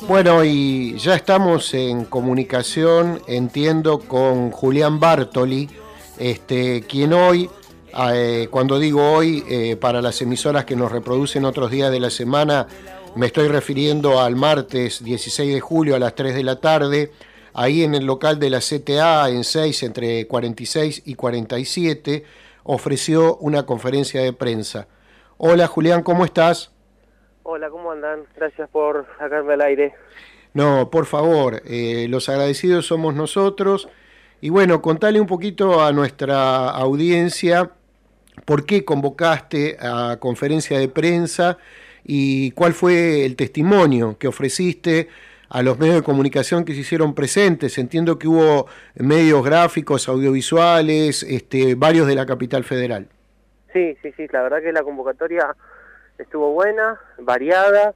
Bueno, y ya estamos en comunicación, entiendo, con Julián Bartoli, quien hoy, cuando digo hoy, para las emisoras que nos reproducen otros días de la semana, me estoy refiriendo al martes 16 de julio a las 3 de la tarde, ahí en el local de la CTA, en 6, entre 46 y 47, ofreció una conferencia de prensa. Hola Julián, ¿cómo estás? Hola, ¿cómo andan? Gracias por sacarme al aire. No, por favor, los agradecidos somos nosotros. Y bueno, contale un poquito a nuestra audiencia por qué convocaste a conferencia de prensa y cuál fue el testimonio que ofreciste a los medios de comunicación que se hicieron presentes. Entiendo que hubo medios gráficos, audiovisuales, varios de la capital federal. Sí, la verdad que la convocatoria estuvo buena, variada.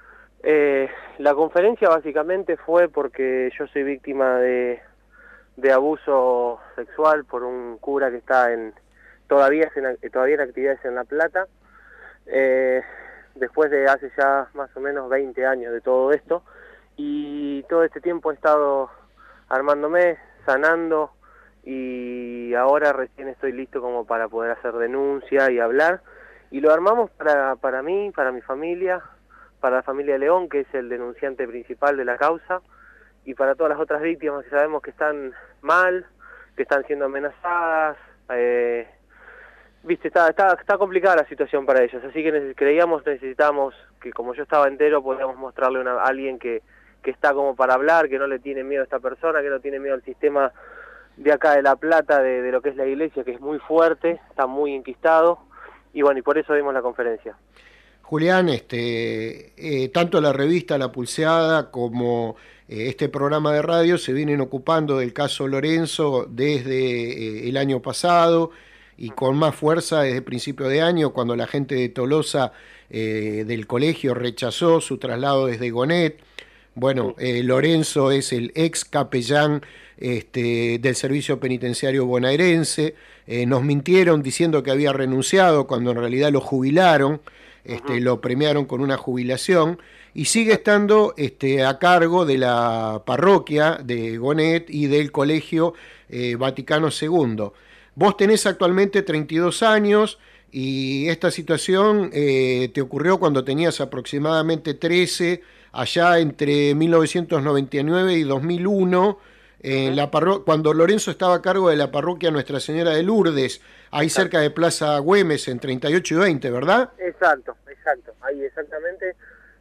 La conferencia básicamente fue porque yo soy víctima de abuso sexual por un cura que está todavía en actividades en La Plata. Después de hace ya más o menos 20 años de todo esto, y todo este tiempo he estado armándome, sanando, y ahora recién estoy listo como para poder hacer denuncia y hablar, y lo armamos para mí, para mi familia, para la familia León, que es el denunciante principal de la causa, y para todas las otras víctimas que sabemos que están mal, que están siendo amenazadas. Viste, está complicada la situación para ellos, así que necesitamos que, como yo estaba entero, podamos mostrarle a alguien que está como para hablar, que no le tiene miedo a esta persona, que no tiene miedo al sistema de acá de La Plata, de lo que es la iglesia, que es muy fuerte, está muy enquistado, y bueno, y por eso dimos la conferencia. Julián, tanto la revista La Pulseada como este programa de radio se vienen ocupando del caso Lorenzo desde el año pasado y con más fuerza desde principio de año, cuando la gente de Tolosa del colegio rechazó su traslado desde Gonet. Bueno, Lorenzo es el ex capellán del servicio penitenciario bonaerense. Nos mintieron diciendo que había renunciado cuando en realidad lo jubilaron. Lo premiaron con una jubilación y sigue estando a cargo de la parroquia de Gonet y del Colegio Vaticano II. Vos tenés actualmente 32 años y esta situación te ocurrió cuando tenías aproximadamente 13, allá entre 1999 y 2001, cuando Lorenzo estaba a cargo de la parroquia Nuestra Señora de Lourdes, ahí cerca de Plaza Güemes, en 38 y 20, ¿verdad? Exacto, ahí exactamente.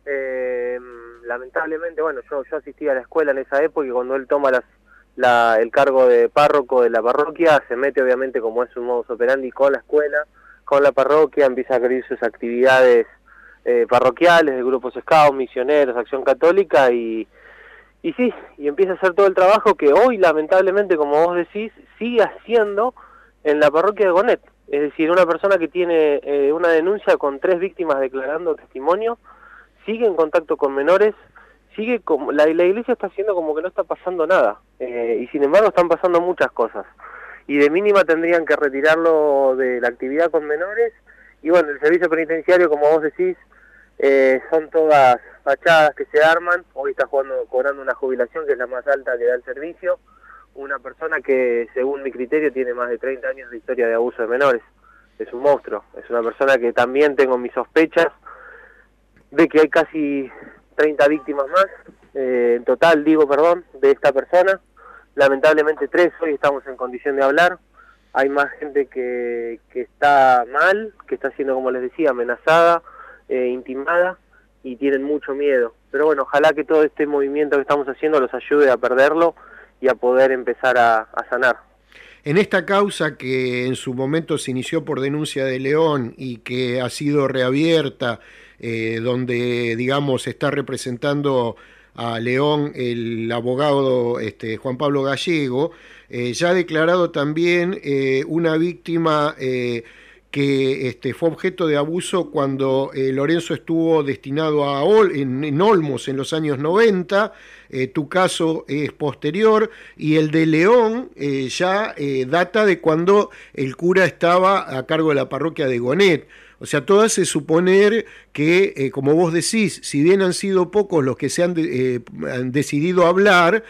Lamentablemente, bueno, yo asistí a la escuela en esa época, y cuando él toma el cargo de párroco de la parroquia, se mete obviamente, como es un modus operandi, con la escuela, con la parroquia, empieza a abrir sus actividades parroquiales, de grupos scouts, misioneros, acción católica, y sí, y empieza a hacer todo el trabajo que hoy, lamentablemente, como vos decís, sigue haciendo en la parroquia de Gonet. Es decir, una persona que tiene una denuncia con 3 víctimas declarando testimonio, sigue en contacto con menores, sigue como la iglesia está haciendo como que no está pasando nada, y sin embargo están pasando muchas cosas, y de mínima tendrían que retirarlo de la actividad con menores. Y bueno, el servicio penitenciario, como vos decís, son todas fachadas que se arman. Hoy está cobrando una jubilación que es la más alta que da el servicio, una persona que, según mi criterio, tiene más de 30 años de historia de abuso de menores. Es un monstruo, es una persona que también tengo mis sospechas de que hay casi 30 víctimas más, en total, de esta persona. Lamentablemente 3 hoy estamos en condición de hablar. Hay más gente que está mal, que está siendo, como les decía, amenazada, intimada, y tienen mucho miedo. Pero bueno, ojalá que todo este movimiento que estamos haciendo los ayude a perderlo y a poder empezar a sanar. En esta causa, que en su momento se inició por denuncia de León y que ha sido reabierta, donde, digamos, está representando a León el abogado Juan Pablo Gallego, ya ha declarado también una víctima que fue objeto de abuso cuando Lorenzo estuvo destinado en Olmos en los años 90. Tu caso es posterior, y el de León ya data de cuando el cura estaba a cargo de la parroquia de Gonet. O sea, todo hace suponer que, como vos decís, si bien han sido pocos los que han decidido hablar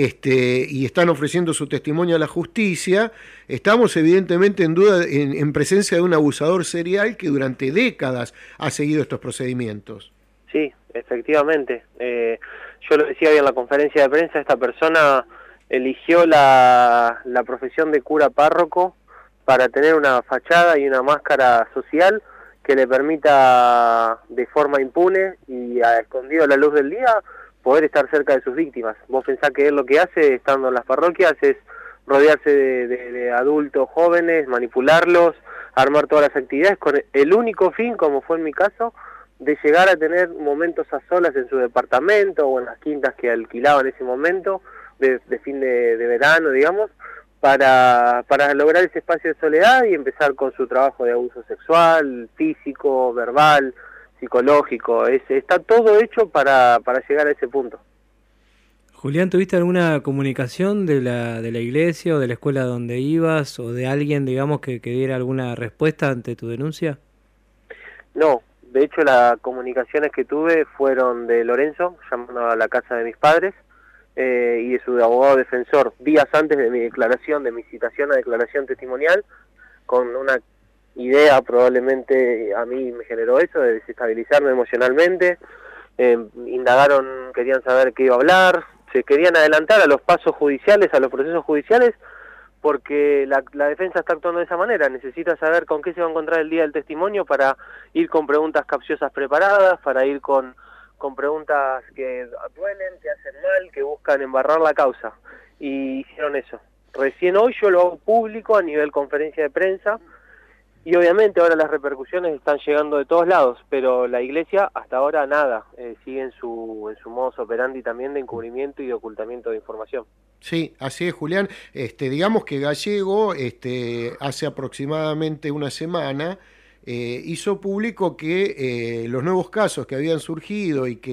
y están ofreciendo su testimonio a la justicia, estamos evidentemente en presencia de un abusador serial que durante décadas ha seguido estos procedimientos. Sí, efectivamente. Yo lo decía hoy en la conferencia de prensa, esta persona eligió la profesión de cura párroco para tener una fachada y una máscara social que le permita de forma impune y escondido a la luz del día poder estar cerca de sus víctimas. Vos pensás que él lo que hace estando en las parroquias es rodearse de adultos jóvenes, manipularlos, armar todas las actividades con el único fin, como fue en mi caso, de llegar a tener momentos a solas en su departamento o en las quintas que alquilaba en ese momento, de fin de verano, digamos, para lograr ese espacio de soledad y empezar con su trabajo de abuso sexual, físico, verbal, psicológico. Está todo hecho para llegar a ese punto. Julián, ¿tuviste alguna comunicación de la iglesia o de la escuela donde ibas o de alguien, digamos, que diera alguna respuesta ante tu denuncia? No, de hecho las comunicaciones que tuve fueron de Lorenzo, llamando a la casa de mis padres, y de su abogado defensor, días antes de mi declaración, de mi citación a declaración testimonial, con una idea, probablemente a mí me generó eso, de desestabilizarme emocionalmente. Indagaron, querían saber qué iba a hablar, se querían adelantar a los pasos judiciales, a los procesos judiciales, porque la defensa está actuando de esa manera, necesita saber con qué se va a encontrar el día del testimonio para ir con preguntas capciosas preparadas, para ir con preguntas que duelen, que hacen mal, que buscan embarrar la causa. Y hicieron eso. Recién hoy yo lo hago público a nivel conferencia de prensa, y obviamente ahora las repercusiones están llegando de todos lados, pero la iglesia hasta ahora nada, sigue en su modus operandi también de encubrimiento y de ocultamiento de información. Sí, así es, Julián. Digamos que Gallego, hace aproximadamente una semana, hizo público que los nuevos casos que habían surgido y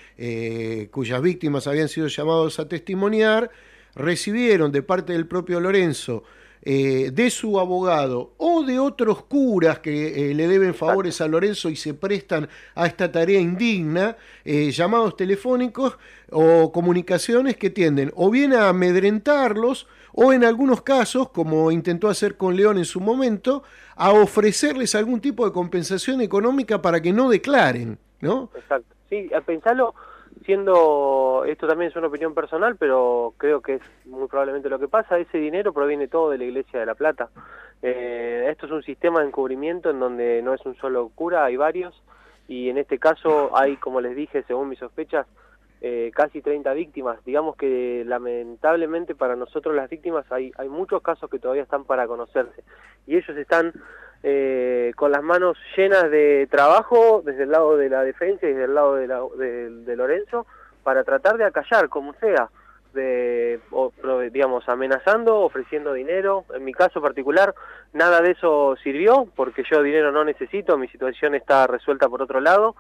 cuyas víctimas habían sido llamados a testimoniar, recibieron de parte del propio Lorenzo, de su abogado o de otros curas que le deben favores a Lorenzo y se prestan a esta tarea indigna, llamados telefónicos o comunicaciones que tienden o bien a amedrentarlos o en algunos casos, como intentó hacer con León en su momento, a ofrecerles algún tipo de compensación económica para que no declaren, ¿no? Exacto. Sí, a pensarlo, siendo, esto también es una opinión personal, pero creo que es muy probablemente lo que pasa, ese dinero proviene todo de la Iglesia de La Plata. Esto es un sistema de encubrimiento en donde no es un solo cura, hay varios, y en este caso hay, como les dije, según mis sospechas, casi 30 víctimas. Digamos que lamentablemente para nosotros las víctimas hay muchos casos que todavía están para conocerse, y ellos están con las manos llenas de trabajo desde el lado de la defensa y desde el lado de Lorenzo, para tratar de acallar como sea, digamos, amenazando, ofreciendo dinero. En mi caso particular nada de eso sirvió, porque yo dinero no necesito, mi situación está resuelta por otro lado,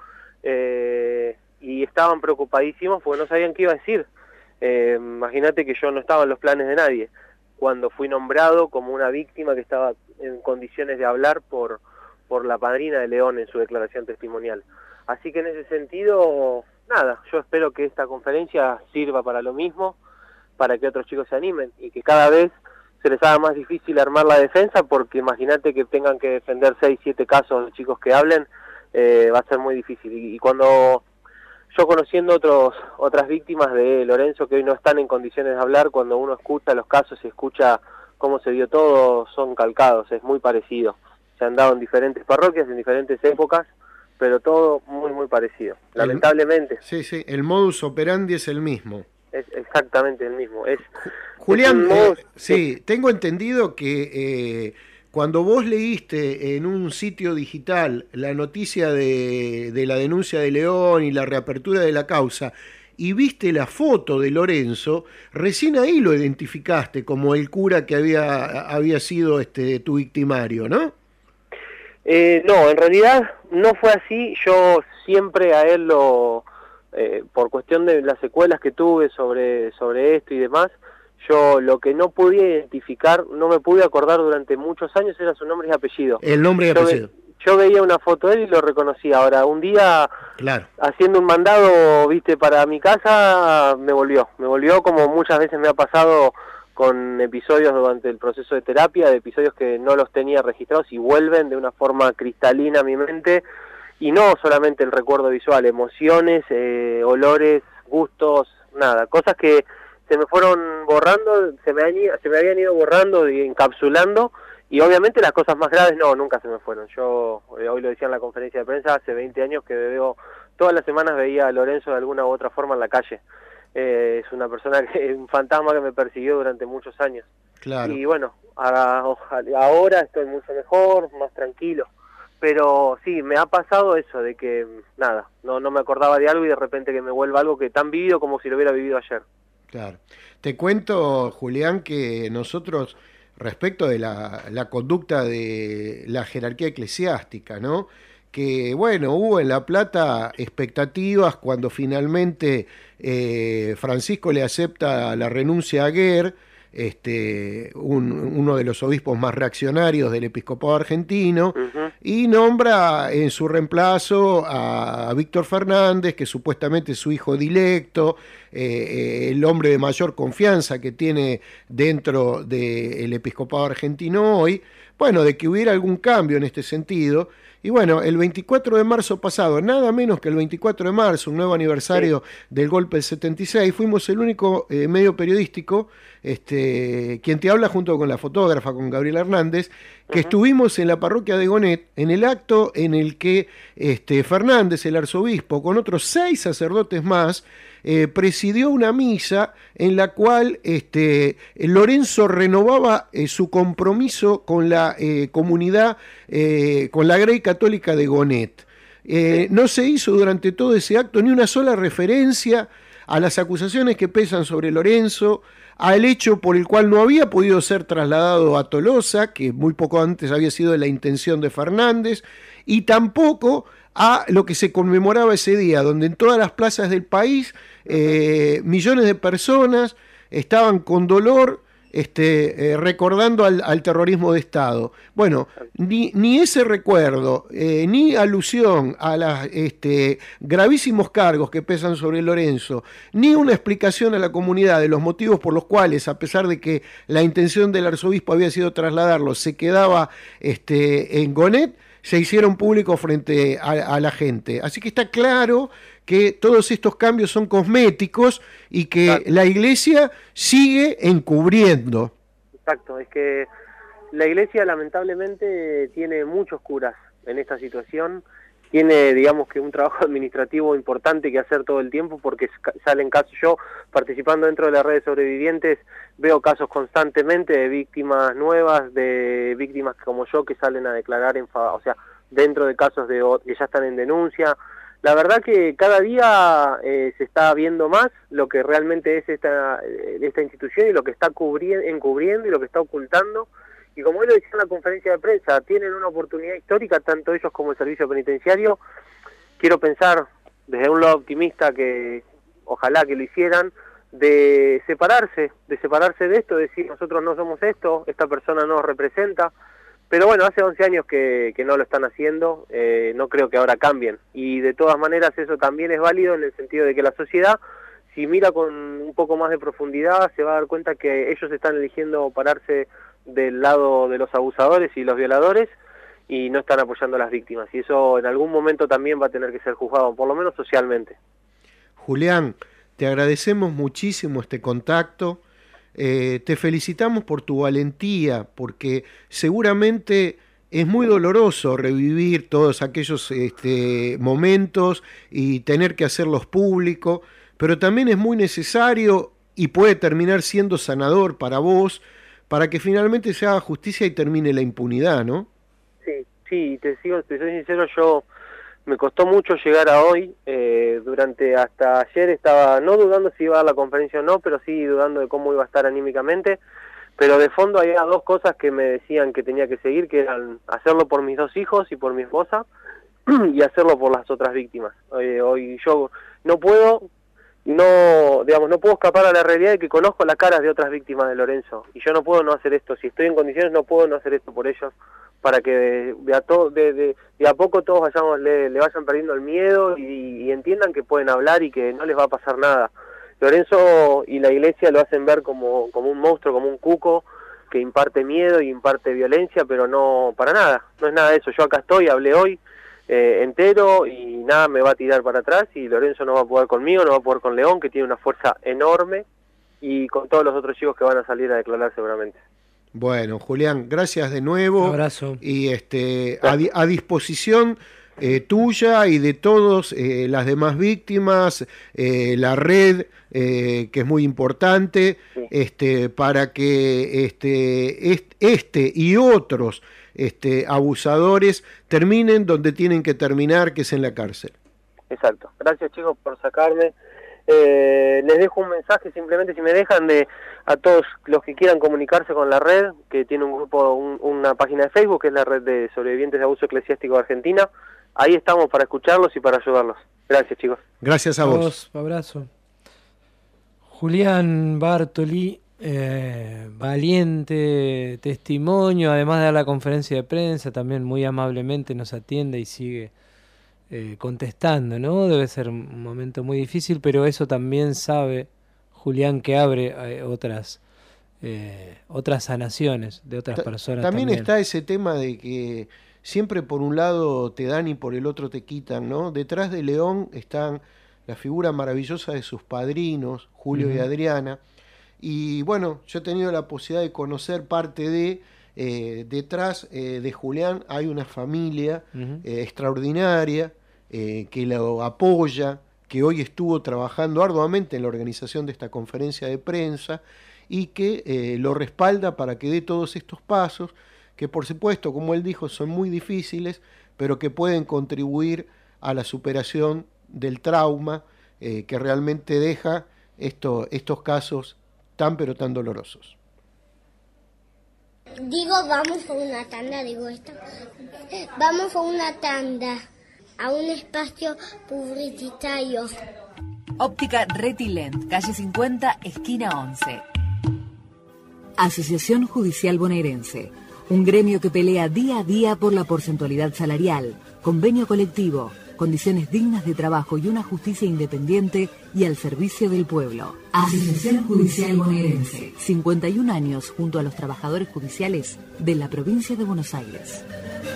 y estaban preocupadísimos porque no sabían qué iba a decir. Imagínate que yo no estaba en los planes de nadie cuando fui nombrado como una víctima que estaba en condiciones de hablar por la padrina de León en su declaración testimonial. Así que en ese sentido, nada, yo espero que esta conferencia sirva para lo mismo, para que otros chicos se animen y que cada vez se les haga más difícil armar la defensa, porque imagínate que tengan que defender 6, 7 casos de chicos que hablen, va a ser muy difícil. Y cuando yo, conociendo otras víctimas de Lorenzo que hoy no están en condiciones de hablar, cuando uno escucha los casos y escucha cómo se dio todo, son calcados, es muy parecido. Se han dado en diferentes parroquias, en diferentes épocas, pero todo muy, muy parecido, lamentablemente. Sí, el modus operandi es el mismo. Es exactamente el mismo. Julián, sí, tengo entendido que cuando vos leíste en un sitio digital la noticia de la denuncia de León y la reapertura de la causa, y viste la foto de Lorenzo, recién ahí lo identificaste como el cura que había sido tu victimario, ¿no? No, en realidad no fue así. Yo siempre a él por cuestión de las secuelas que tuve sobre esto y demás, yo lo que no pude identificar, no me pude acordar durante muchos años, era su nombre y apellido. El nombre y apellido. yo veía una foto de él y lo reconocía. Ahora, un día, Claro. haciendo un mandado, viste, para mi casa, me volvió como muchas veces me ha pasado con episodios durante el proceso de terapia, de episodios que no los tenía registrados y vuelven de una forma cristalina a mi mente, y no solamente el recuerdo visual, emociones, olores, gustos, nada, cosas que se me fueron borrando, se me habían ido borrando y encapsulando, y obviamente las cosas más graves nunca se me fueron. Yo, hoy lo decía en la conferencia de prensa, hace 20 años que veo, todas las semanas veía a Lorenzo de alguna u otra forma en la calle. Es una persona, un fantasma que me persiguió durante muchos años. Claro. Y bueno, ahora estoy mucho mejor, más tranquilo. Pero sí, me ha pasado eso, de que nada, no me acordaba de algo y de repente que me vuelva algo que tan vivido como si lo hubiera vivido ayer. Claro. Te cuento, Julián, que nosotros, respecto de la conducta de la jerarquía eclesiástica, ¿no? Que, bueno, hubo en La Plata expectativas cuando finalmente Francisco le acepta la renuncia a Guer, uno de los obispos más reaccionarios del episcopado argentino, y nombra en su reemplazo a Víctor Fernández, que supuestamente es su hijo dilecto, el hombre de mayor confianza que tiene dentro del episcopado argentino hoy. Bueno, de que hubiera algún cambio en este sentido. Y bueno, el 24 de marzo pasado, nada menos que el 24 de marzo, un nuevo aniversario del golpe del 76, fuimos el único medio periodístico, quien te habla junto con la fotógrafa, con Gabriela Hernández, que estuvimos en la parroquia de Gonet, en el acto en el que Fernández, el arzobispo, con otros 6 sacerdotes más, presidió una misa en la cual Lorenzo renovaba su compromiso con la comunidad, con la Grey Católica de Gonet. No se hizo durante todo ese acto ni una sola referencia a las acusaciones que pesan sobre Lorenzo, al hecho por el cual no había podido ser trasladado a Tolosa, que muy poco antes había sido la intención de Fernández, y tampoco a lo que se conmemoraba ese día, donde en todas las plazas del país millones de personas estaban con dolor recordando al terrorismo de Estado. Bueno, ni ese recuerdo, ni alusión a los gravísimos cargos que pesan sobre Lorenzo, ni una explicación a la comunidad de los motivos por los cuales, a pesar de que la intención del arzobispo había sido trasladarlo, se quedaba en Gonet, se hicieron públicos frente a la gente. Así que está claro que todos estos cambios son cosméticos y que la Iglesia sigue encubriendo. Exacto, es que la Iglesia lamentablemente tiene muchos curas en esta situación, tiene, digamos, que un trabajo administrativo importante que hacer todo el tiempo, porque salen casos. Yo, participando dentro de las redes sobrevivientes, veo casos constantemente de víctimas nuevas, de víctimas como yo que salen a declarar o sea, dentro de casos que ya están en denuncia. La verdad que cada día se está viendo más lo que realmente es esta institución y lo que está encubriendo y lo que está ocultando. Y como él lo decía en la conferencia de prensa, tienen una oportunidad histórica, tanto ellos como el servicio penitenciario. Quiero pensar, desde un lado optimista, que ojalá que lo hicieran, de separarse de esto, de decir nosotros no somos esto, esta persona no nos representa. Pero bueno, hace 11 años que no lo están haciendo, no creo que ahora cambien. Y de todas maneras eso también es válido en el sentido de que la sociedad, si mira con un poco más de profundidad, se va a dar cuenta que ellos están eligiendo pararse del lado de los abusadores y los violadores y no están apoyando a las víctimas. Y eso en algún momento también va a tener que ser juzgado, por lo menos socialmente. Julián, te agradecemos muchísimo este contacto. Te felicitamos por tu valentía, porque seguramente es muy doloroso revivir todos aquellos momentos y tener que hacerlos públicos, pero también es muy necesario y puede terminar siendo sanador para vos, para que finalmente se haga justicia y termine la impunidad, ¿no? Sí, te soy sincero, yo me costó mucho llegar a hoy. Hasta ayer estaba no dudando si iba a dar la conferencia o no, pero sí dudando de cómo iba a estar anímicamente. Pero de fondo había 2 cosas que me decían que tenía que seguir, que eran hacerlo por mis 2 hijos y por mi esposa, y hacerlo por las otras víctimas. Hoy yo no puedo escapar a la realidad de que conozco las caras de otras víctimas de Lorenzo, y yo no puedo no hacer esto. Si estoy en condiciones, no puedo no hacer esto por ellos, para que de a poco todos le vayan perdiendo el miedo y entiendan que pueden hablar y que no les va a pasar nada. Lorenzo y la iglesia lo hacen ver como un monstruo, como un cuco que imparte miedo y imparte violencia, pero no, para nada, no es nada de eso. Yo acá estoy, hablé hoy entero y nada me va a tirar para atrás, y Lorenzo no va a poder conmigo, no va a poder con León, que tiene una fuerza enorme, y con todos los otros chicos que van a salir a declarar seguramente. Bueno, Julián, gracias de nuevo. Un abrazo. Y a disposición tuya y de todos las demás víctimas, la red, que es muy importante, sí. Para que y otros abusadores terminen donde tienen que terminar, que es en la cárcel. Exacto. Gracias, chicos, por sacarme. Les dejo un mensaje, simplemente, si me dejan, a todos los que quieran comunicarse con la red, que tiene un grupo, una página de Facebook, que es la Red de Sobrevivientes de Abuso Eclesiástico de Argentina. Ahí estamos para escucharlos y para ayudarlos. Gracias, chicos. Gracias a vos. Abrazo. Julián Bartoli, valiente testimonio, además de dar la conferencia de prensa, también muy amablemente nos atiende y sigue contestando, ¿no? Debe ser un momento muy difícil, pero eso también sabe Julián, que abre otras sanaciones de otras personas. También está ese tema de que siempre por un lado te dan y por el otro te quitan, ¿no? Detrás de León están la figura maravillosa de sus padrinos, Julio y Adriana, y bueno, yo he tenido la posibilidad de conocer parte de... detrás de Julián hay una familia extraordinaria que lo apoya, que hoy estuvo trabajando arduamente en la organización de esta conferencia de prensa y que lo respalda para que dé todos estos pasos, que por supuesto, como él dijo, son muy difíciles, pero que pueden contribuir a la superación del trauma que realmente deja estos casos tan pero tan dolorosos. Vamos a una tanda, esto. Vamos a una tanda, a un espacio publicitario. Óptica Retilent, calle 50, esquina 11. Asociación Judicial Bonaerense, un gremio que pelea día a día por la porcentualidad salarial, convenio colectivo, condiciones dignas de trabajo y una justicia independiente y al servicio del pueblo. Asociación Judicial Bonaerense, 51 años junto a los trabajadores judiciales de la provincia de Buenos Aires.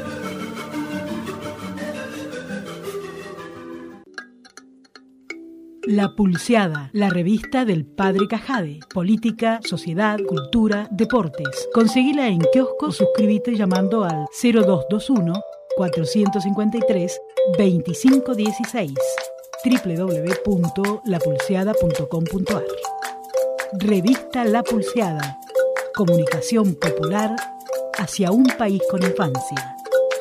La Pulseada, la revista del Padre Cajade. Política, sociedad, cultura, deportes. Conseguila en kiosco o suscríbete llamando al 0221 453 2516 www.lapulseada.com.ar. Revista La Pulseada. Comunicación popular hacia un país con infancia.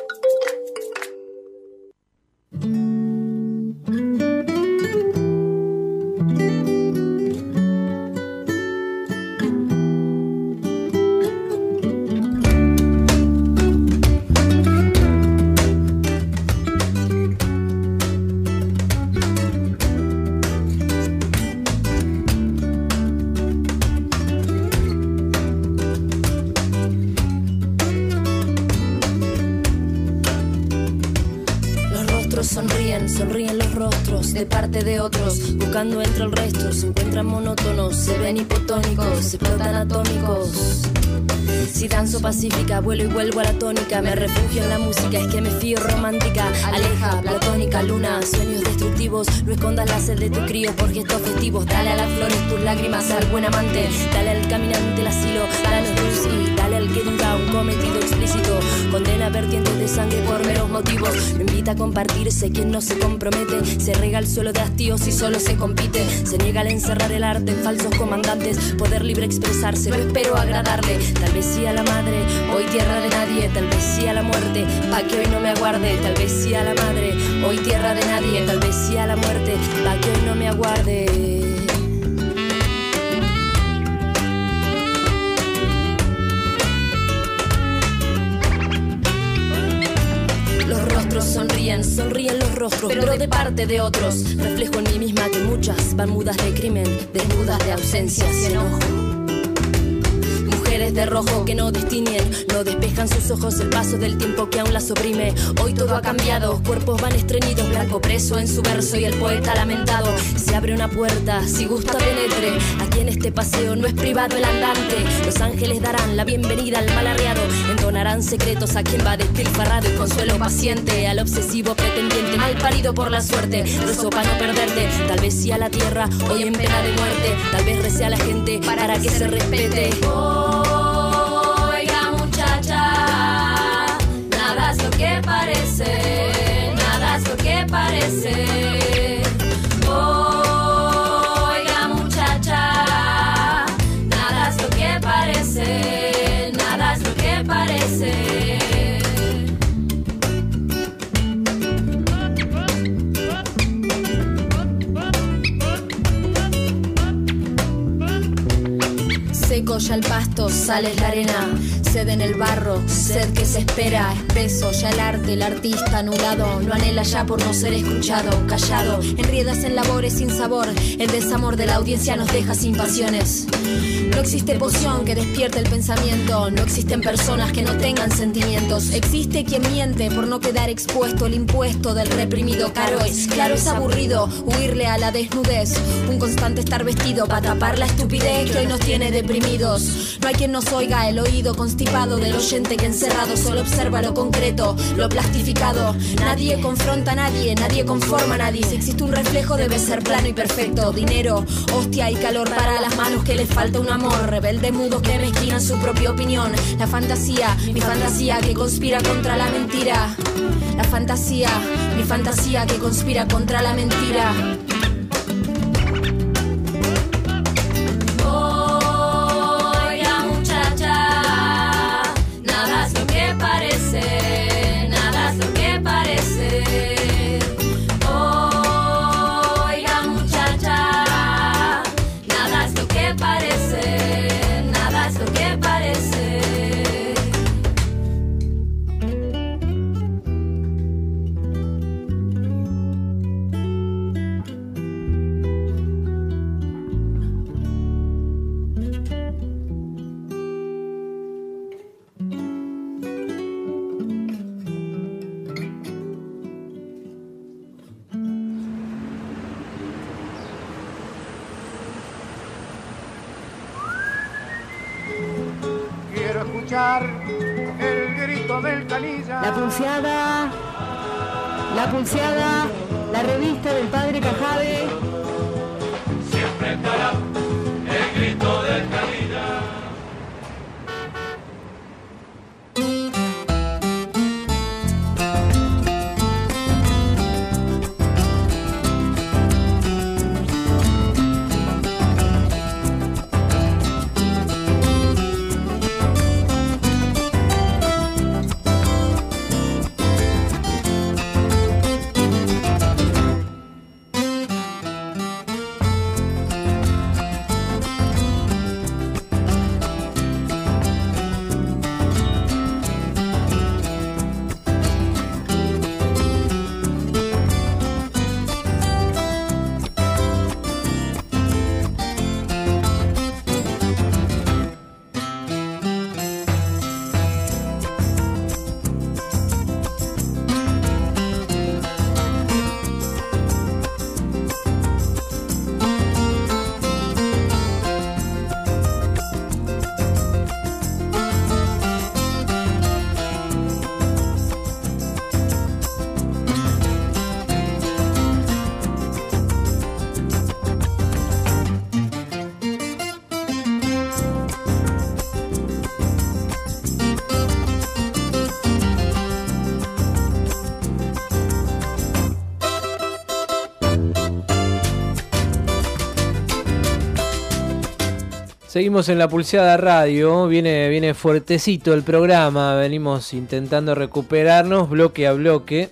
Sonríen los rostros de parte de otros, buscando entre el resto, se encuentran monótonos, se ven hipotónicos, se explotan atómicos. Si danzo pacífica, vuelo y vuelvo a la tónica, me refugio en la música, es que me fío romántica, aleja, platónica, luna, sueños destructivos, no escondas la sed de tu crío por gestos festivos, dale a las flores tus lágrimas al buen amante, dale al caminante el asilo, danos luz y dale al que duda un cometido explícito, condena vertientes de sangre por meros motivos, lo invita a compartirse quien no se compromete, se rega el suelo de hastíos y solo se compite, se niega al encerrar el arte en falsos comandantes, poder libre expresarse, no espero agradarle, tal vez sí a la madre, hoy tierra de nadie, tal vez sí a la muerte, pa' que hoy no me aguarde, tal vez sí a la madre, hoy tierra de nadie, tal vez sí a la muerte, pa' que hoy no me aguarde. Sonríen los rostros, pero de parte de otros. Reflejo en mí misma que muchas van mudas de crimen, desnudas de ausencias y enojo. mujeres de rojo que no distinguen, no despejan sus ojos el paso del tiempo que aún las oprime. Hoy todo ha cambiado, cuerpos van estreñidos, blanco preso en su verso y el poeta lamentado. Se abre una puerta, si gusta penetre, aquí en este paseo no es privado el andante. Los ángeles darán la bienvenida al malarreado, entonarán secretos a quien va despilfarrado y consuelo paciente al obsesivo pretendiente, mal parido por la suerte. Rezo para no perderte, tal vez sí a la tierra, hoy en pena de muerte, tal vez recé a la gente para que se respete. Oiga muchacha, nada es lo que parece, nada es lo que parece. Oiga muchacha, nada es lo que parece, nada es lo que parece. Seco ya el pasto, sales la arena, sed en el barro, sed que se espera, espeso ya el arte, el artista anulado, lo anhela ya por no ser escuchado, callado, enriedas en labores sin sabor, el desamor de la audiencia nos deja sin pasiones. No existe poción que despierte el pensamiento, no existen personas que no tengan sentimientos, existe quien miente por no quedar expuesto, el impuesto del reprimido caro es aburrido, huirle a la desnudez, un constante estar vestido para tapar la estupidez que hoy nos tiene deprimidos. No hay quien nos oiga, el oído constipado del oyente que encerrado solo observa lo concreto, lo plastificado. Nadie confronta a nadie, nadie conforma a nadie. Si existe un reflejo debe ser plano y perfecto. Dinero, hostia y calor para las manos que les falta un amor. Rebelde mudos que mezquinan su propia opinión. La fantasía, mi fantasía que conspira contra la mentira. La fantasía, mi fantasía que conspira contra la mentira. El grito del canilla. La pulseada, la revista del padre Cajade. Siempre estará el grito del canilla. Seguimos en la Pulseada Radio, viene fuertecito el programa, venimos intentando recuperarnos bloque a bloque.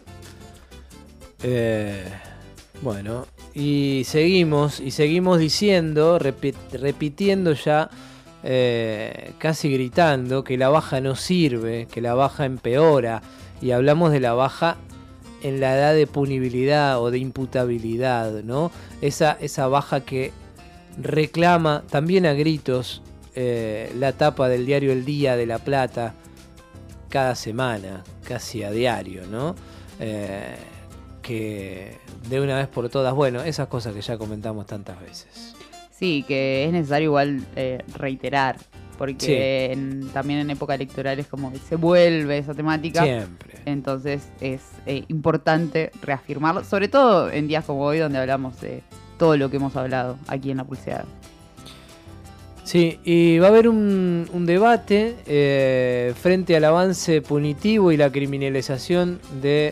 Bueno, y seguimos diciendo, repitiendo ya, casi gritando, que la baja no sirve, que la baja empeora, y hablamos de la baja en la edad de punibilidad o de imputabilidad, ¿no? Esa baja que reclama también a gritos la tapa del diario El Día de La Plata cada semana, casi a diario, ¿no? Que de una vez por todas, bueno, esas cosas que ya comentamos tantas veces. Sí, que es necesario igual reiterar, porque también en época electoral es como que se vuelve esa temática. Siempre. Entonces es importante reafirmarlo, sobre todo en días como hoy, donde hablamos de todo lo que hemos hablado aquí en La Pulseada. Sí, y va a haber un debate frente al avance punitivo y la criminalización de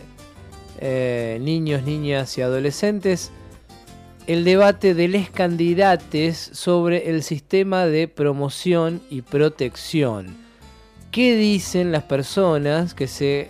niños, niñas y adolescentes. El debate de les candidates sobre el sistema de promoción y protección. ¿Qué dicen las personas que se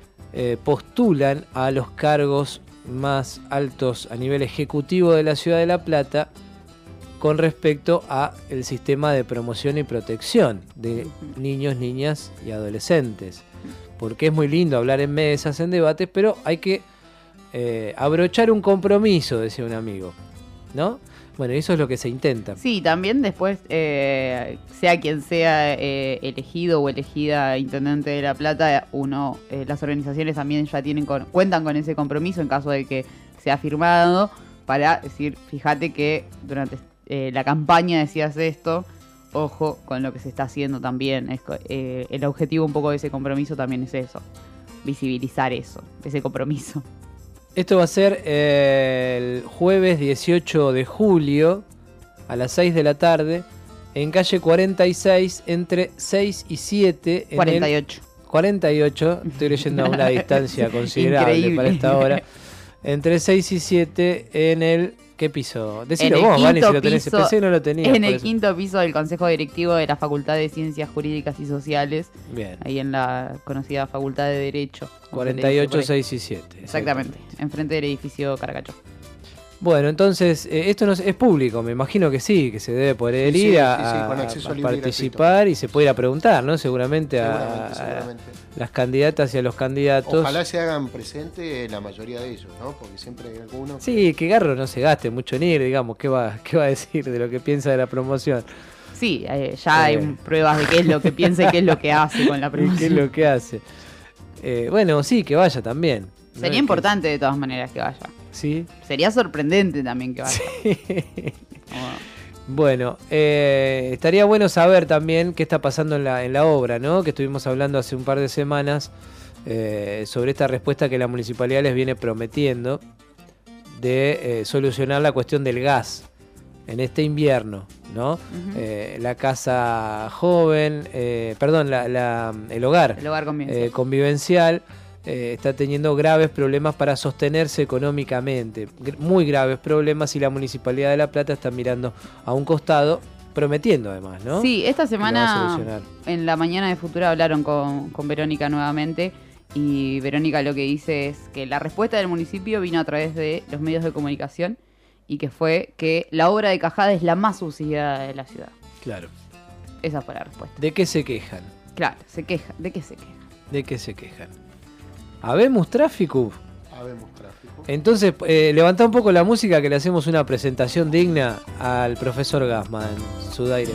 postulan a los cargos más altos a nivel ejecutivo de la Ciudad de La Plata con respecto a el sistema de promoción y protección de niños, niñas y adolescentes? Porque es muy lindo hablar en mesas, en debates, pero hay que abrochar un compromiso, decía un amigo, ¿no? Bueno, eso es lo que se intenta. Sí, también después, sea quien sea elegido o elegida intendente de La Plata, las organizaciones también ya cuentan con ese compromiso en caso de que sea firmado, para decir, fíjate que durante la campaña decías esto, ojo con lo que se está haciendo también. El objetivo un poco de ese compromiso también es eso, visibilizar eso, ese compromiso. Esto va a ser el jueves 18 de julio a las 6 de la tarde en calle 46 entre 6 y 7. 48. 48, estoy leyendo a una distancia considerable. Increíble. Para esta hora. Entre 6 y 7 en el... ¿Qué piso? Decilo vos, Vani, si lo tenés. Pensé que no lo tenías. En el quinto piso del Consejo Directivo de la Facultad de Ciencias Jurídicas y Sociales. Bien. Ahí en la conocida Facultad de Derecho. 48, 6 y 7. Exactamente. Enfrente del edificio Caracachó. Bueno, entonces, esto no es público, me imagino que sí, que se debe poder ir a participar y se puede ir a preguntar, ¿no? Seguramente a las candidatas y a los candidatos. Ojalá se hagan presente la mayoría de ellos, ¿no? Porque siempre hay algunos. Sí, que Garro no se gaste mucho en ir, digamos, ¿qué va a decir de lo que piensa de la promoción? Sí, ya hay pruebas de qué es lo que piensa y qué es lo que hace con la promoción. ¿Qué es lo que hace? Bueno, sí, que vaya también. Sería importante de todas maneras que vaya. Sí. Sería sorprendente también que vaya. Sí. Bueno, estaría bueno saber también qué está pasando en la obra, ¿no? Que estuvimos hablando hace un par de semanas sobre esta respuesta que la municipalidad les viene prometiendo de solucionar la cuestión del gas en este invierno, ¿no? La casa joven, el hogar convivencial. Está teniendo graves problemas para sostenerse económicamente, muy graves problemas, y la Municipalidad de La Plata está mirando a un costado, prometiendo además, ¿no? Sí, esta semana en la mañana de Futura hablaron con Verónica nuevamente, y Verónica lo que dice es que la respuesta del municipio vino a través de los medios de comunicación, y que fue que la obra de Cajada es la más subsidiada de la ciudad. Claro. Esa fue la respuesta. ¿De qué se quejan? Claro, se quejan. ¿De qué se quejan? ¿De qué se quejan? ¿Habemos tráfico? Habemos tráfico. Entonces, levantá un poco la música, que le hacemos una presentación digna al profesor Gassman en Sudaire.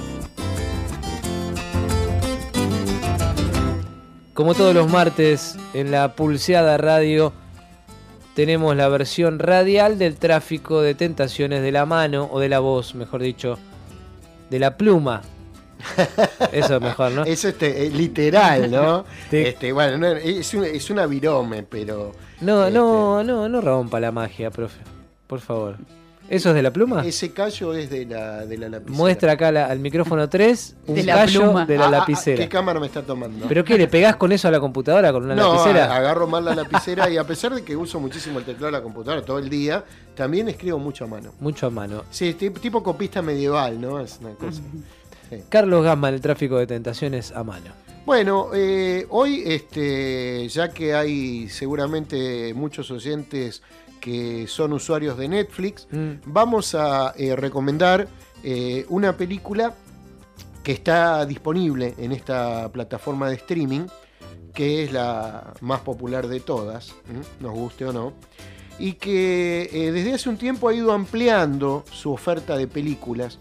Como todos los martes, en la Pulseada Radio tenemos la versión radial del tráfico de tentaciones de la mano, o de la voz, mejor dicho, de la pluma. Eso es mejor, ¿no? Eso literal, ¿no? Bueno, es una virome, pero... No rompa la magia, profe. Por favor. ¿Eso es de la pluma? Ese callo es de la lapicera. Muestra acá al micrófono 3 un callo de la lapicera. ¿Qué cámara me está tomando? ¿Pero qué? ¿Le pegás con eso a la computadora, con una lapicera? No, agarro mal la lapicera, y a pesar de que uso muchísimo el teclado de la computadora todo el día, también escribo mucho a mano. Mucho a mano. Sí, tipo copista medieval, ¿no? Es una cosa... Sí. Carlos Gassman, el tráfico de tentaciones a mano. Bueno, hoy, ya que hay seguramente muchos oyentes que son usuarios de Netflix, vamos a recomendar una película que está disponible en esta plataforma de streaming, que es la más popular de todas, nos guste o no, y que desde hace un tiempo ha ido ampliando su oferta de películas.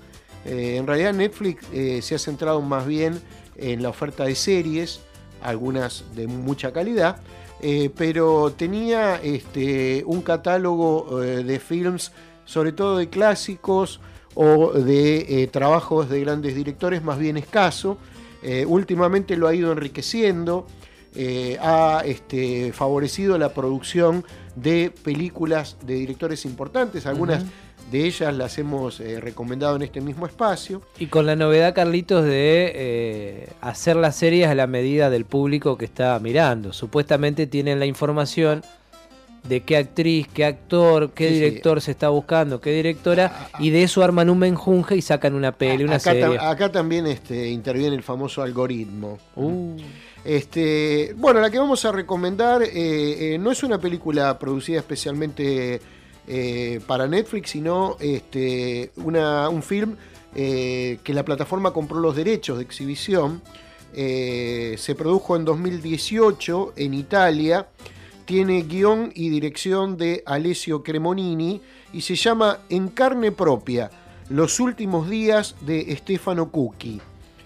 En realidad Netflix se ha centrado más bien en la oferta de series, algunas de mucha calidad, pero tenía un catálogo de films, sobre todo de clásicos o de trabajos de grandes directores, más bien escaso. Últimamente lo ha ido enriqueciendo, ha favorecido la producción de películas de directores importantes, algunas de ellas las hemos recomendado en este mismo espacio. Y con la novedad, Carlitos, de hacer las series a la medida del público que está mirando. Supuestamente tienen la información de qué actriz, qué actor, qué director se está buscando, qué directora, y de eso arman un menjunje y sacan una peli, una serie. Acá también interviene el famoso algoritmo. Bueno, la que vamos a recomendar no es una película producida especialmente para Netflix, sino un film que la plataforma compró los derechos de exhibición. Se produjo en 2018 en Italia. Tiene guión y dirección de Alessio Cremonini y se llama En carne propia, los últimos días de Stefano Cucchi.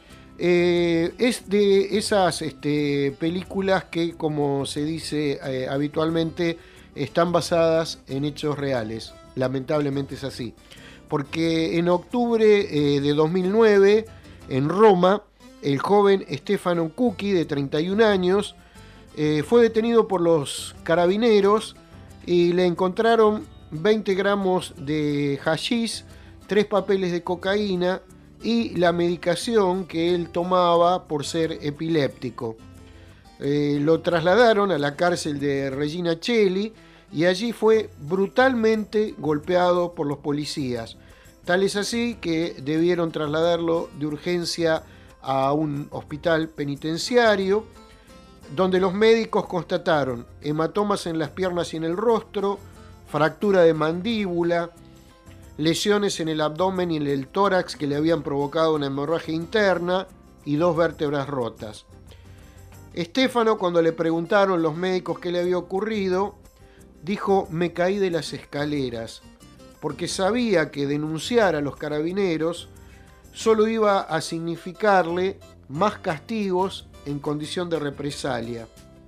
Es de esas películas que, como se dice habitualmente, están basadas en hechos reales. Lamentablemente es así. Porque en octubre de 2009, en Roma, el joven Stefano Cucchi, de 31 años, fue detenido por los carabineros y le encontraron 20 gramos de hashish, 3 papeles de cocaína y la medicación que él tomaba por ser epiléptico. Lo trasladaron a la cárcel de Regina Coeli y allí fue brutalmente golpeado por los policías. Tal es así que debieron trasladarlo de urgencia a un hospital penitenciario, donde los médicos constataron hematomas en las piernas y en el rostro, fractura de mandíbula, lesiones en el abdomen y en el tórax que le habían provocado una hemorragia interna y 2 vértebras rotas. Stefano, cuando le preguntaron los médicos qué le había ocurrido, dijo: me caí de las escaleras, porque sabía que denunciar a los carabineros solo iba a significarle más castigos en condición de represalia.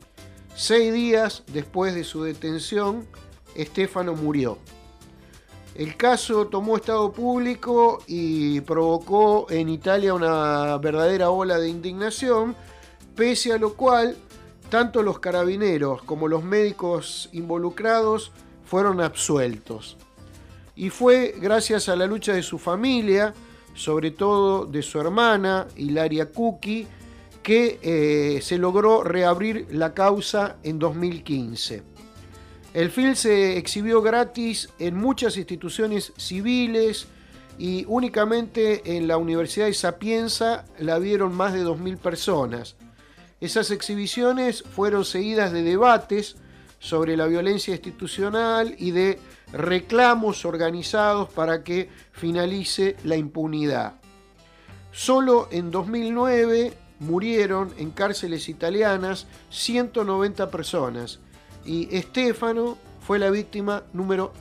6 días después de su detención, Stefano murió. El caso tomó estado público y provocó en Italia una verdadera ola de indignación, pese a lo cual tanto los carabineros como los médicos involucrados fueron absueltos. Y fue gracias a la lucha de su familia, sobre todo de su hermana Ilaria Cucchi, que se logró reabrir la causa en 2015. El film se exhibió gratis en muchas instituciones civiles y únicamente en la Universidad de Sapienza la vieron más de 2.000 personas. Esas exhibiciones fueron seguidas de debates sobre la violencia institucional y de reclamos organizados para que finalice la impunidad. Solo en 2009 murieron en cárceles italianas 190 personas y Stefano fue la víctima número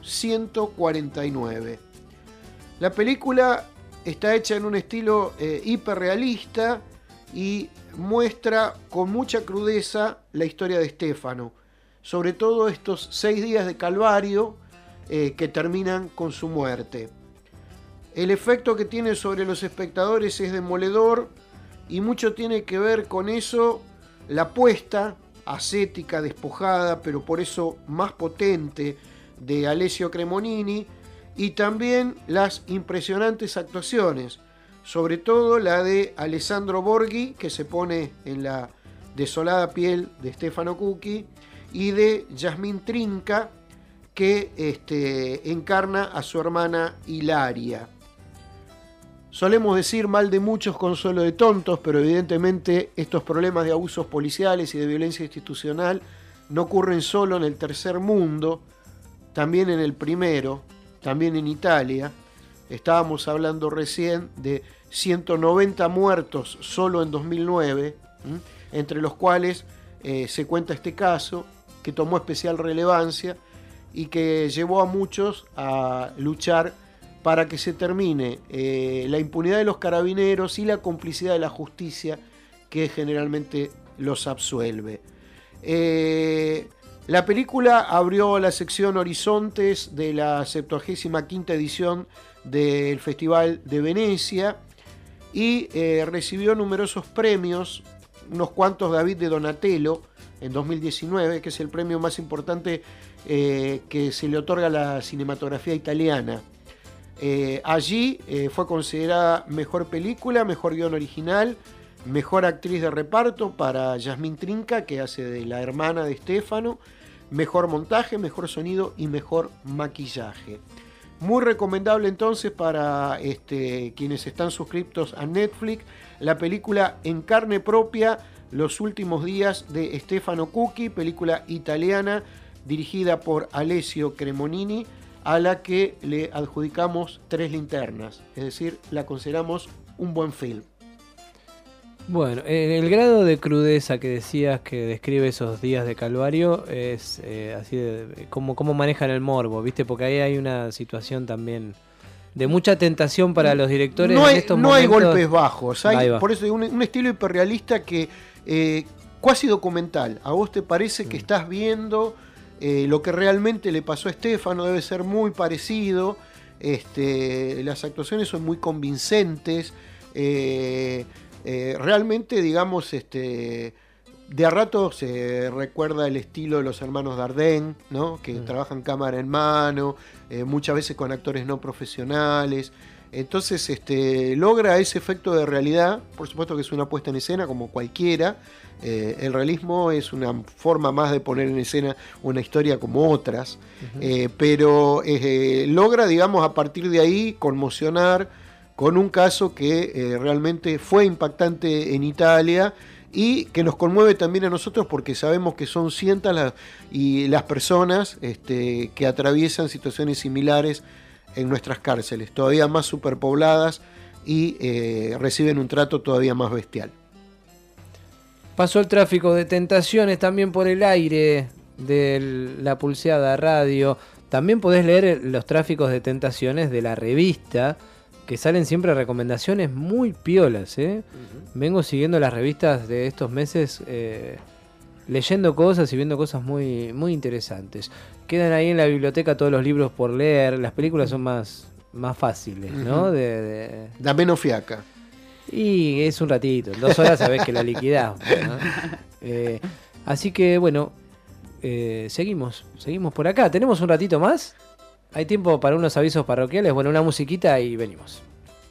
149. La película está hecha en un estilo hiperrealista y muestra con mucha crudeza la historia de Stefano, sobre todo estos 6 días de calvario que terminan con su muerte. El efecto que tiene sobre los espectadores es demoledor y mucho tiene que ver con eso la apuesta ascética, despojada, pero por eso más potente, de Alessio Cremonini, y también las impresionantes actuaciones, sobre todo la de Alessandro Borghi, que se pone en la desolada piel de Stefano Cucchi, y de Yasmín Trinca, que encarna a su hermana Ilaria. Solemos decir mal de muchos, consuelo de tontos, pero evidentemente estos problemas de abusos policiales y de violencia institucional no ocurren solo en el tercer mundo, también en el primero, también en Italia. Estábamos hablando recién de 190 muertos solo en 2009, entre los cuales se cuenta este caso que tomó especial relevancia y que llevó a muchos a luchar para que se termine la impunidad de los carabineros y la complicidad de la justicia que generalmente los absuelve. La película abrió la sección Horizontes de la 75ª edición del Festival de Venecia y recibió numerosos premios, unos cuantos David de Donatello en 2019, que es el premio más importante que se le otorga a la cinematografía italiana. Allí fue considerada mejor película, mejor guión original, mejor actriz de reparto para Yasmín Trinca, que hace de la hermana de Stefano, mejor montaje, mejor sonido y mejor maquillaje. Muy recomendable entonces para quienes están suscriptos a Netflix, la película En carne propia, Los últimos días de Stefano Cucchi, película italiana dirigida por Alessio Cremonini, a la que le adjudicamos 3 linternas, es decir, la consideramos un buen film. Bueno, el grado de crudeza que decías que describe esos días de Calvario es así de cómo manejan el morbo, ¿viste? Porque ahí hay una situación también de mucha tentación para los directores. No en estos momentos. Hay golpes bajos, por eso un estilo hiperrealista que cuasi documental. A vos te parece que estás viendo lo que realmente le pasó a Stefano, debe ser muy parecido. Las actuaciones son muy convincentes. Realmente, digamos, de a rato se recuerda el estilo de los hermanos Dardenne, ¿no? Que trabajan cámara en mano, muchas veces con actores no profesionales. Entonces logra ese efecto de realidad. Por supuesto que es una puesta en escena como cualquiera. El realismo es una forma más de poner en escena una historia como otras, pero logra, digamos, a partir de ahí conmocionar con un caso que realmente fue impactante en Italia y que nos conmueve también a nosotros porque sabemos que son cientos las personas que atraviesan situaciones similares en nuestras cárceles, todavía más superpobladas y reciben un trato todavía más bestial. Pasó el tráfico de tentaciones también por el aire de La Pulseada Radio. También podés leer los tráficos de tentaciones de la revista, que salen siempre recomendaciones muy piolas, ¿eh? Vengo siguiendo las revistas de estos meses, leyendo cosas y viendo cosas muy, muy interesantes. Quedan ahí en la biblioteca todos los libros por leer, las películas son más fáciles, ¿no? Da menos fiaca. Y es un ratito, en 2 horas sabés que la liquidás, ¿no? Así que bueno, seguimos por acá. ¿Tenemos un ratito más? Hay tiempo para unos avisos parroquiales. Bueno, una musiquita y venimos.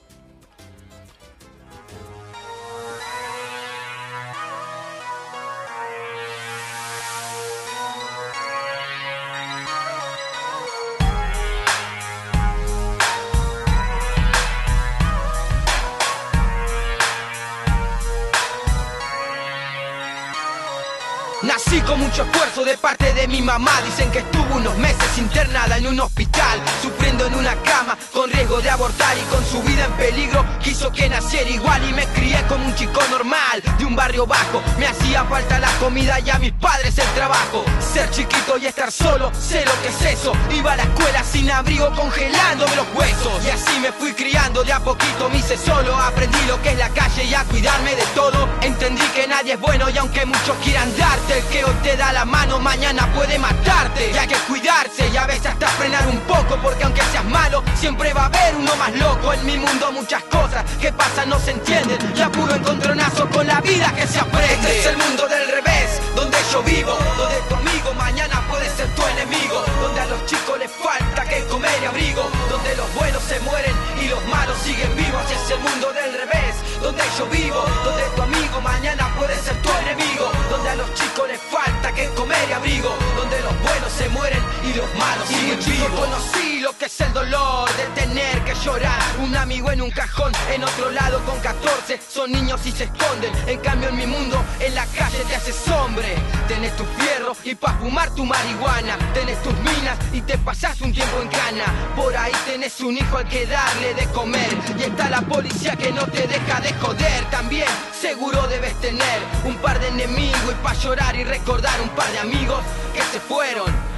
Nací con mucho esfuerzo de parte de mi mamá. Dicen que estuvo unos meses internada en un hospital, sufriendo en una cama, con riesgo de abortar. Y con su vida en peligro quiso que naciera igual. Y me crié como un chico normal, de un barrio bajo. Me hacía falta la comida y a mis padres el trabajo. Ser chiquito y estar solo, sé lo que es eso. Iba a la escuela sin abrigo, congelándome los huesos. Y así me fui criando, de a poquito me hice solo. Aprendí lo que es la calle y a cuidarme de todo. Entendí que nadie es bueno y aunque muchos quieran darte, el que hoy te da la mano mañana puede matarte. Y hay que cuidarse y a veces hasta frenar un poco, porque aunque seas malo siempre va a haber uno más loco. En mi mundo muchas cosas que pasan no se entienden, y a puro encontronazo con la vida que se aprende. Este es el mundo del revés, donde yo vivo, donde tu amigo mañana puede ser tu enemigo, donde a los chicos les falta que comer y abrigo, donde los buenos se mueren y los malos siguen vivos. Y es el mundo del revés, donde yo vivo, donde tu amigo mañana puede ser tu enemigo, donde a los chicos les falta que comer y abrigo, donde los buenos se mueren y los malos siguen vivos. Conocí lo que es el dolor de tener que llorar, un amigo en un cajón, en otro lado con 14, son niños y se esconden. En cambio en mi mundo, en la calle te haces hombre. Tenés tu fierro y pa' fumar tu marihuana, tenés tus minas y te pasás un tiempo en cana. Por ahí tenés un hijo al que darle de comer, y está la policía que no te deja de joder. También seguro debes tener un par de enemigos, y pa' llorar y recordar un par de amigos que se fueron.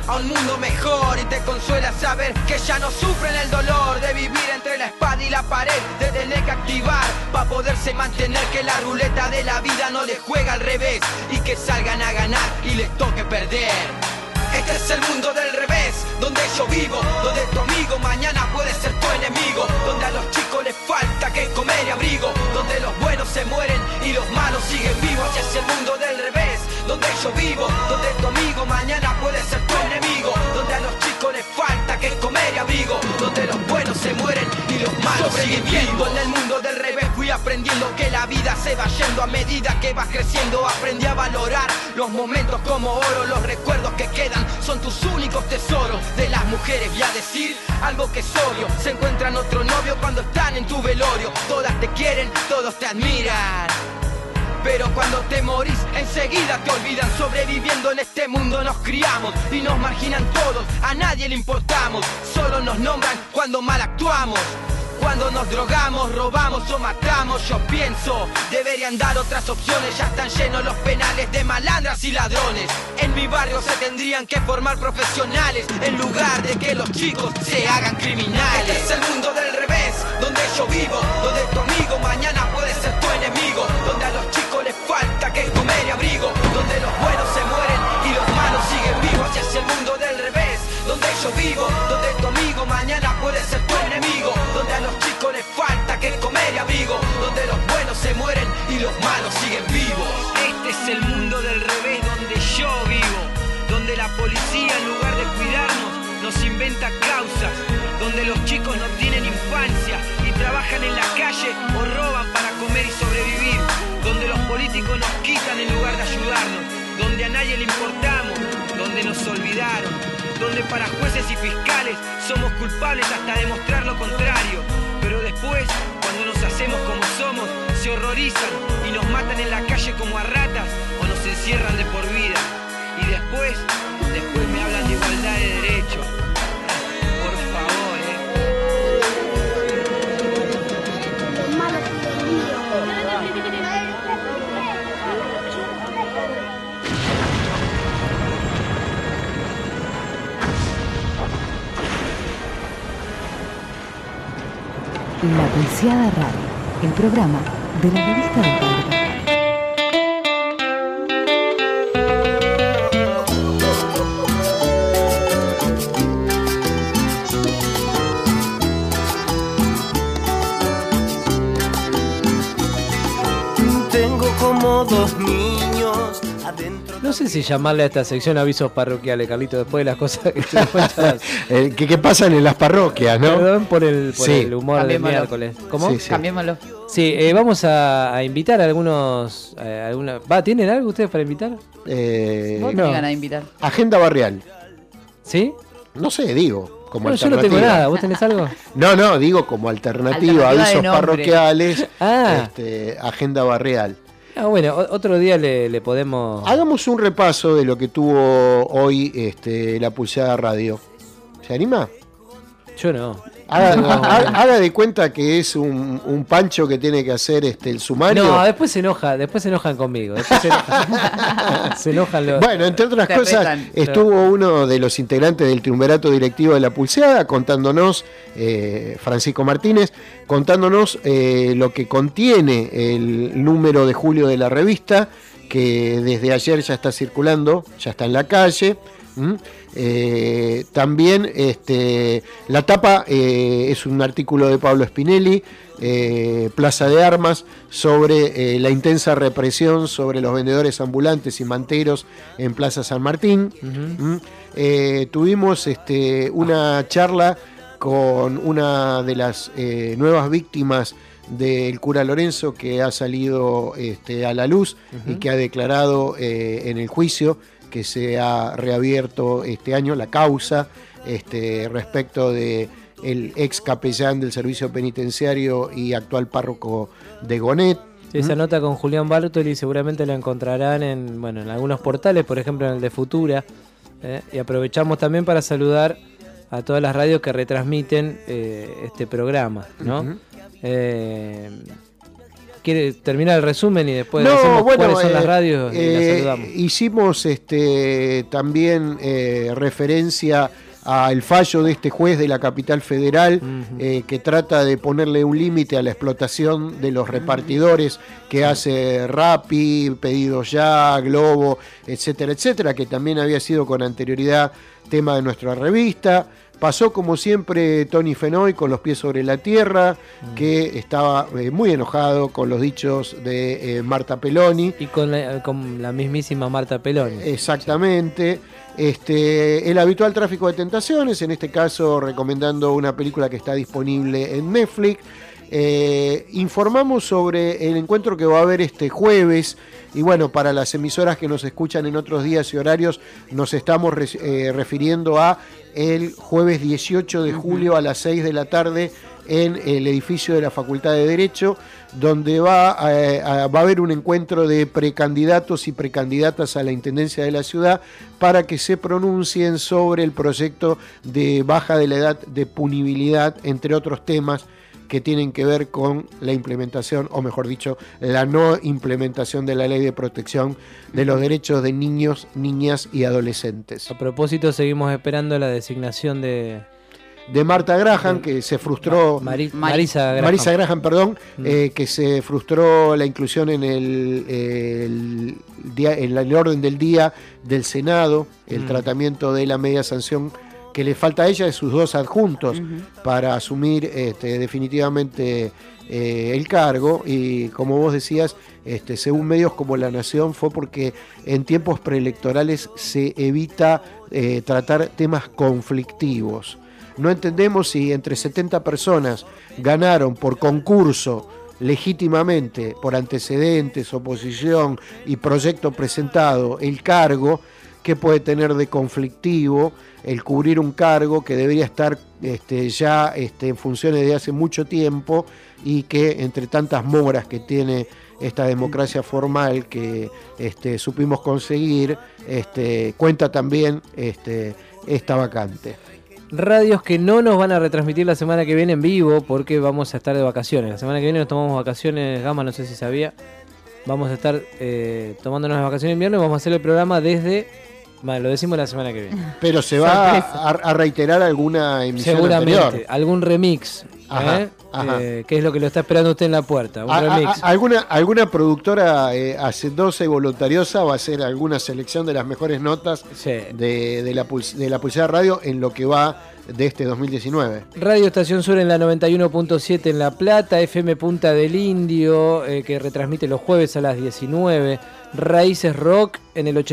a un mundo mejor y te consuela saber que ya no sufren el dolor de vivir entre la espada y la pared, de tener que activar para poderse mantener, que la ruleta de la vida no les juega al revés y que salgan a ganar y les toque perder. Este es el mundo del revés, donde yo vivo, donde tu amigo mañana puede ser tu enemigo, donde a los chicos les falta que comer y abrigo, donde los buenos se mueren y los malos siguen vivos. Este es el mundo del revés, donde yo vivo, donde tu amigo mañana puede ser tu enemigo, donde a los chicos les falta que comer y abrigo, donde los buenos se mueren y los malos siguen vivos. En el mundo del revés fui aprendiendo que la vida se va yendo a medida que vas creciendo. Aprendí a valorar los momentos como oro, los recuerdos que quedan son tus únicos tesoros. De las mujeres voy a decir algo que es obvio: se encuentran otro novio cuando están en tu velorio. Todas te quieren, todos te admiran, pero cuando te morís enseguida te olvidan. Sobreviviendo en este mundo nos criamos y nos marginan todos, a nadie le importamos, solo nos nombran cuando mal actuamos. Cuando nos drogamos, robamos o matamos, yo pienso, deberían dar otras opciones. Ya están llenos los penales de malandras y ladrones. En mi barrio se tendrían que formar profesionales, en lugar de que los chicos se hagan criminales. Este es el mundo del revés, donde yo vivo, donde tu amigo mañana puede ser tu enemigo, donde a los chicos les falta que comer y abrigo, donde los buenos se mueren y los malos siguen vivos. Este es el mundo del revés, donde yo vivo, donde tu amigo mañana puede ser tu enemigo, donde a los chicos les falta que comer y abrigo, donde los buenos se mueren y los malos siguen vivos. Este es el mundo del revés donde yo vivo, donde la policía en lugar de cuidarnos nos inventa causas, donde los chicos no tienen infancia y trabajan en la calle o roban para comer y sobrevivir, donde los políticos nos quitan en lugar de ayudarnos, donde a nadie le importamos, donde nos olvidaron, donde para jueces y fiscales somos culpables hasta demostrar lo contrario, pero después, cuando nos hacemos como somos, se horrorizan y nos matan en la calle como a ratas o nos encierran de por vida. Y después me hablan de igualdad de derechos. Por favor, La Pulseada Radio, el programa de la revista del Padre Cajade. Tengo como dos niños adentro. No sé si llamarle a esta sección avisos parroquiales, Carlito, después de las cosas que te cuentas. ¿Qué pasan en las parroquias, no? Perdón por el Sí. humor del miércoles. ¿Cómo? Sí, sí. Cambiémoslo. Sí, vamos a invitar a algunos. ¿Tienen algo ustedes para invitar? Vos me no. iban a invitar. Agenda barrial. ¿Sí? No sé, digo, como No, yo no alternativa. tengo nada. ¿Vos tenés algo? No, digo como alternativa, Alternativa avisos de nombre. parroquiales, Ah. agenda barrial. Ah, bueno, otro día le podemos. Hagamos un repaso de lo que tuvo hoy la Pulseada Radio. ¿Se anima? Yo no. Haga de cuenta que es un Pancho que tiene que hacer el sumario. No, después se enojan conmigo. Después se enojan los. Bueno, entre otras Te cosas, retan. estuvo uno de los integrantes del triunvirato directivo de la Pulseada contándonos, Francisco Martínez, contándonos lo que contiene el número de julio de la revista, que desde ayer ya está circulando, ya está en la calle. También la tapa es un artículo de Pablo Spinelli, Plaza de Armas, sobre la intensa represión sobre los vendedores ambulantes y manteros en Plaza San Martín. Tuvimos una charla con una de las nuevas víctimas del cura Lorenzo, que ha salido a la luz y que ha declarado en el juicio que se ha reabierto este año la causa respecto de el ex capellán del servicio penitenciario y actual párroco de Gonet. Sí, esa nota con Julián Bartoli seguramente la encontrarán en algunos portales, por ejemplo en el de Futura. Y aprovechamos también para saludar a todas las radios que retransmiten este programa, ¿no? ¿Quiere terminar el resumen y después decimos cuáles son las radios y las saludamos? Hicimos también referencia al fallo de este juez de la capital federal, que trata de ponerle un límite a la explotación de los repartidores que hace Rappi, Pedidos Ya, Globo, etcétera, etcétera, que también había sido con anterioridad tema de nuestra revista. Pasó como siempre Tony Fenoy con los pies sobre la tierra, que estaba muy enojado con los dichos de Marta Peloni. Y con la mismísima Marta Peloni. Exactamente. El habitual tráfico de tentaciones, en este caso recomendando una película que está disponible en Netflix. Informamos sobre el encuentro que va a haber este jueves. Y bueno, para las emisoras que nos escuchan en otros días y horarios, nos estamos refiriendo a el jueves 18 de julio a las 6 de la tarde en el edificio de la Facultad de Derecho, donde va a haber un encuentro de precandidatos y precandidatas a la Intendencia de la ciudad para que se pronuncien sobre el proyecto de baja de la edad de punibilidad, entre otros temas que tienen que ver con la implementación, o mejor dicho, la no implementación de la Ley de Protección de los Derechos de Niños, Niñas y Adolescentes. A propósito, seguimos esperando la designación de Marta Graham, que se frustró. Marisa Graham, perdón, que se frustró la inclusión en el orden del día del Senado, el tratamiento de la media sanción que le falta a ella de sus dos adjuntos para asumir definitivamente el cargo. Y como vos decías, según medios como La Nación, fue porque en tiempos preelectorales se evita tratar temas conflictivos. No entendemos si entre 70 personas ganaron por concurso legítimamente, por antecedentes, oposición y proyecto presentado, el cargo, ¿qué puede tener de conflictivo el cubrir un cargo que debería estar ya en funciones de hace mucho tiempo, y que entre tantas moras que tiene esta democracia formal que supimos conseguir, cuenta también esta vacante? Radios que no nos van a retransmitir la semana que viene en vivo porque vamos a estar de vacaciones. La semana que viene nos tomamos vacaciones, Gama, no sé si sabía. Vamos a estar tomándonos las vacaciones de invierno y vamos a hacer el programa desde... Bueno, lo decimos la semana que viene. Pero se va a reiterar alguna emisión seguramente, anterior. Algún remix. Ajá. Que es lo que lo está esperando usted en la puerta. Un remix. ¿Alguna productora hacendosa y voluntariosa va a hacer alguna selección de las mejores notas de la Pulsada Radio en lo que va de este 2019? Radio Estación Sur en la 91.7 en La Plata, FM Punta del Indio, que retransmite los jueves a las 19, Raíces Rock en el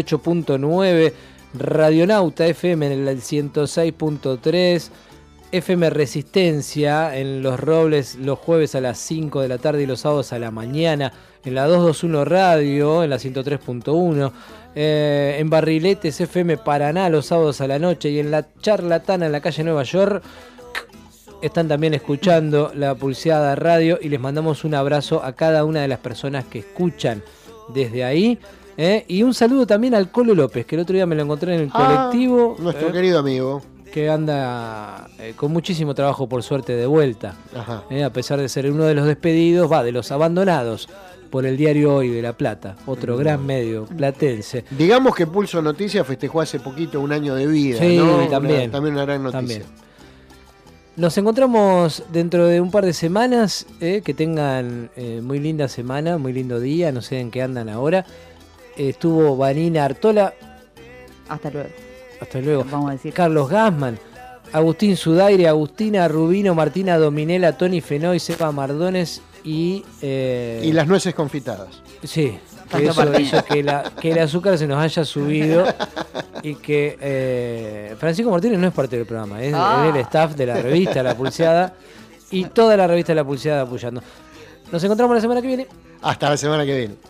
88.9, Radionauta FM en el 106.3, FM Resistencia en Los Robles los jueves a las 5 de la tarde y los sábados a la mañana, en la 221 Radio en la 103.1, en Barriletes FM Paraná los sábados a la noche, y en La Charlatana en la calle Nueva York están también escuchando la Pulseada Radio, y les mandamos un abrazo a cada una de las personas que escuchan desde ahí. Y un saludo también al Colo López, que el otro día me lo encontré en el colectivo. Nuestro querido amigo. Que anda con muchísimo trabajo, por suerte, de vuelta. A pesar de ser uno de los despedidos, de los abandonados por el diario Hoy de La Plata, otro gran medio platense. Digamos que Pulso Noticias festejó hace poquito un año de vida, sí, ¿no? También una gran noticia. También. Nos encontramos dentro de un par de semanas, que tengan muy linda semana, muy lindo día, no sé en qué andan ahora. Estuvo Vanina Artola. Hasta luego. Hasta luego. Vamos a decir. Carlos Gassman, Agustín Sudaire, Agustina Rubino, Martina Dominela, Tony Fenoy, Seba Mardones y las nueces confitadas. Sí, que eso hizo que el azúcar se nos haya subido y que Francisco Martínez no es parte del programa, es el staff de la revista La Pulseada y toda la revista La Pulseada apoyando. Nos encontramos la semana que viene. Hasta la semana que viene.